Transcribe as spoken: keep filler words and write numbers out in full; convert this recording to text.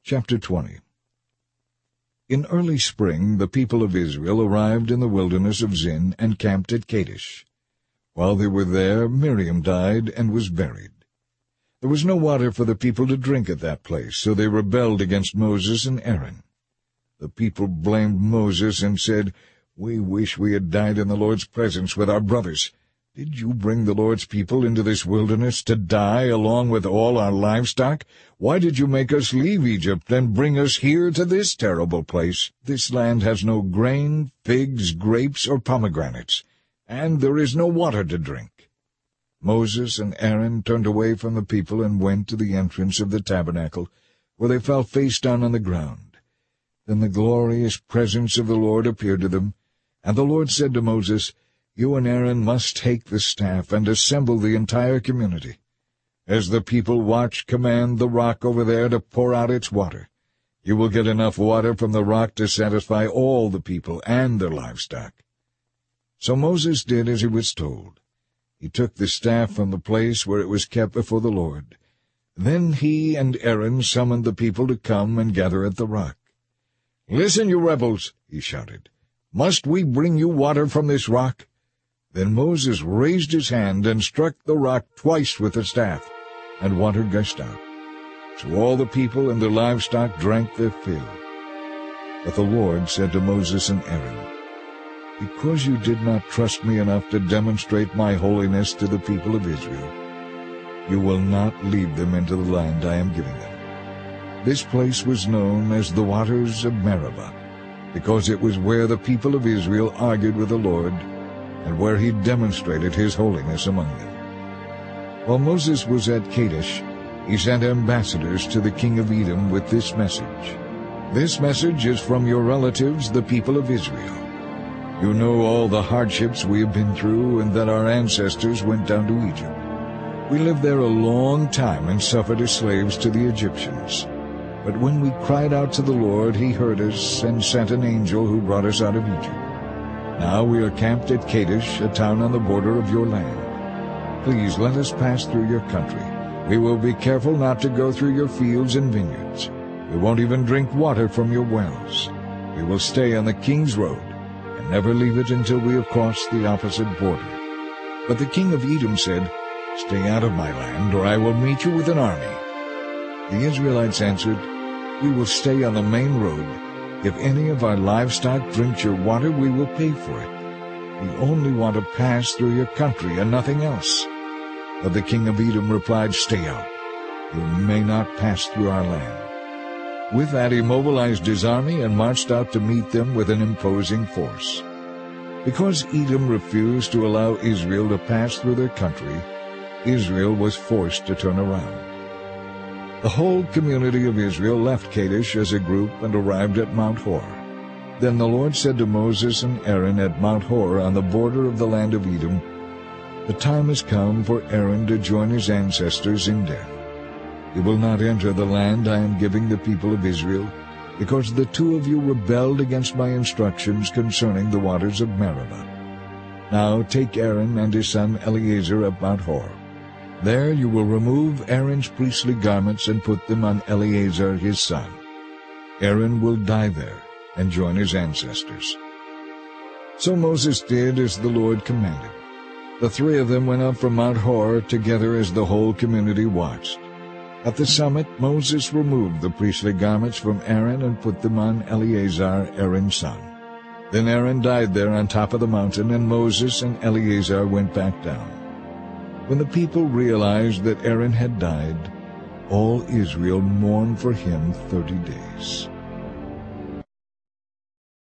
Chapter twenty. In early spring the people of Israel arrived in the wilderness of Zin and camped at Kadesh. While they were there, Miriam died and was buried. There was no water for the people to drink at that place, so they rebelled against Moses and Aaron. The people blamed Moses and said, "We wish we had died in the Lord's presence with our brothers. Did you bring the Lord's people into this wilderness to die along with all our livestock? Why did you make us leave Egypt and bring us here to this terrible place? This land has no grain, figs, grapes, or pomegranates, and there is no water to drink." Moses and Aaron turned away from the people and went to the entrance of the tabernacle, where they fell face down on the ground. Then the glorious presence of the Lord appeared to them, and the Lord said to Moses, "You and Aaron must take the staff and assemble the entire community. As the people watch, command the rock over there to pour out its water. You will get enough water from the rock to satisfy all the people and their livestock." So Moses did as he was told. He took the staff from the place where it was kept before the Lord. Then he and Aaron summoned the people to come and gather at the rock. "Listen, you rebels," he shouted. "Must we bring you water from this rock?" Then Moses raised his hand and struck the rock twice with the staff, and water gushed out. So all the people and their livestock drank their fill. But the Lord said to Moses and Aaron, "Because you did not trust me enough to demonstrate my holiness to the people of Israel, you will not lead them into the land I am giving them." This place was known as the waters of Meribah, because it was where the people of Israel argued with the Lord, and where he demonstrated his holiness among them. While Moses was at Kadesh, he sent ambassadors to the king of Edom with this message. "This message is from your relatives, the people of Israel. You know all the hardships we have been through, and that our ancestors went down to Egypt. We lived there a long time and suffered as slaves to the Egyptians. But when we cried out to the Lord, he heard us and sent an angel who brought us out of Egypt. Now we are camped at Kadesh, a town on the border of your land. Please let us pass through your country. We will be careful not to go through your fields and vineyards. We won't even drink water from your wells. We will stay on the king's road and never leave it until we have crossed the opposite border." But the king of Edom said, "Stay out of my land, or I will meet you with an army." The Israelites answered, "We will stay on the main road. If any of our livestock drinks your water, we will pay for it. We only want to pass through your country and nothing else." But the king of Edom replied, "Stay out. You may not pass through our land." With that he mobilized his army and marched out to meet them with an imposing force. Because Edom refused to allow Israel to pass through their country, Israel was forced to turn around. The whole community of Israel left Kadesh as a group and arrived at Mount Hor. Then the Lord said to Moses and Aaron at Mount Hor on the border of the land of Edom, "The time has come for Aaron to join his ancestors in death. He will not enter the land I am giving the people of Israel, because the two of you rebelled against my instructions concerning the waters of Meribah. Now take Aaron and his son Eleazar at Mount Hor. There you will remove Aaron's priestly garments and put them on Eleazar his son. Aaron will die there and join his ancestors." So Moses did as the Lord commanded. The three of them went up from Mount Hor together as the whole community watched. At the summit, Moses removed the priestly garments from Aaron and put them on Eleazar, Aaron's son. Then Aaron died there on top of the mountain, and Moses and Eleazar went back down. When the people realized that Aaron had died, all Israel mourned for him thirty days.